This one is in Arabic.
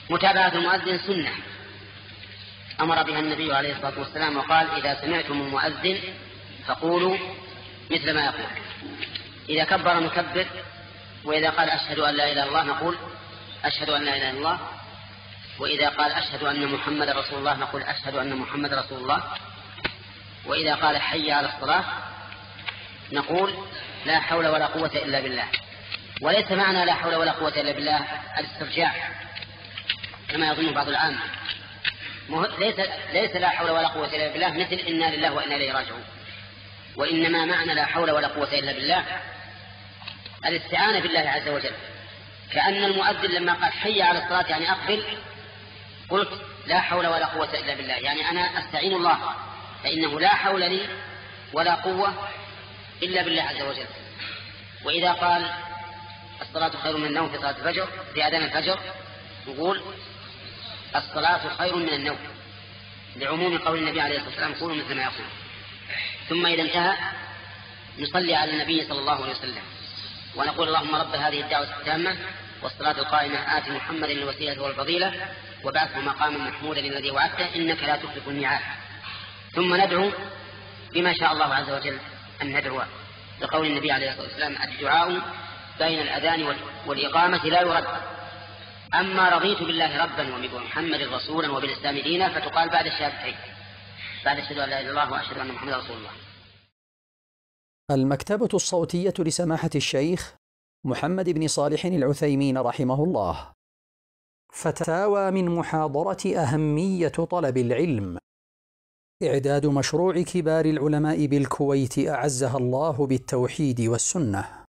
متابعة المؤذن سنة أمر بها النبي عليه الصلاة والسلام وقال: إذا سمعتم المؤذن فقولوا مثل ما يقول. إذا كبر نكبر، وإذا قال أشهد أن لا إله إلا الله نقول أشهد أن لا إله إلا الله، وإذا قال أشهد أن محمد رسول الله نقول أشهد أن محمد رسول الله، وإذا قال حي على الصلاة نقول لا حول ولا قوة إلا بالله. وليس معنى لا حول ولا قوة إلا بالله الاسترجاع كما يظن بعض العامة، ليس لا حول ولا قوة إلا بالله مثل إنا لله وإنا إليه راجعون، وإنما معنى لا حول ولا قوة إلا بالله الاستعانة بالله عز وجل. كأن المؤذن لما قال حي على الصلاة يعني أقبل، قلت لا حول ولا قوة إلا بالله، يعني أنا أستعين الله، فإنه لا حول لي ولا قوة إلا بالله عز وجل. وإذا قال الصلاة خير من النوم في صلاة الفجر في أذان الفجر نقول الصلاة خير من النوم، لعموم قول النبي عليه الصلاة والسلام قولوا مثل ما يقول. ثم إذا انتهى نصلي على النبي صلى الله عليه وسلم ونقول: اللهم رب هذه الدعوة التامة والصلاة القائمة آت محمد الوسيلة والفضيلة وبعثه مقاما محمودا الذي وعدته إنك لا تخلف الميعاد. ثم ندعو بما شاء الله عز وجل أن ندعو، لقول النبي عليه الصلاة والسلام: الدعاء بين الأذان والإقامة لا يرد، أما رضيت بالله ربا وبمحمد رسولا وبالإسلام دينا فتقال بعد الشهادتين، بعد أشهد أن لا إله إلا الله وأشهد أن محمدا رسول الله. المكتبة الصوتية لسماحة الشيخ محمد بن صالح العثيمين رحمه الله. فتاوى من محاضرة أهمية طلب العلم. إعداد مشروع كبار العلماء بالكويت أعزها الله بالتوحيد والسنة.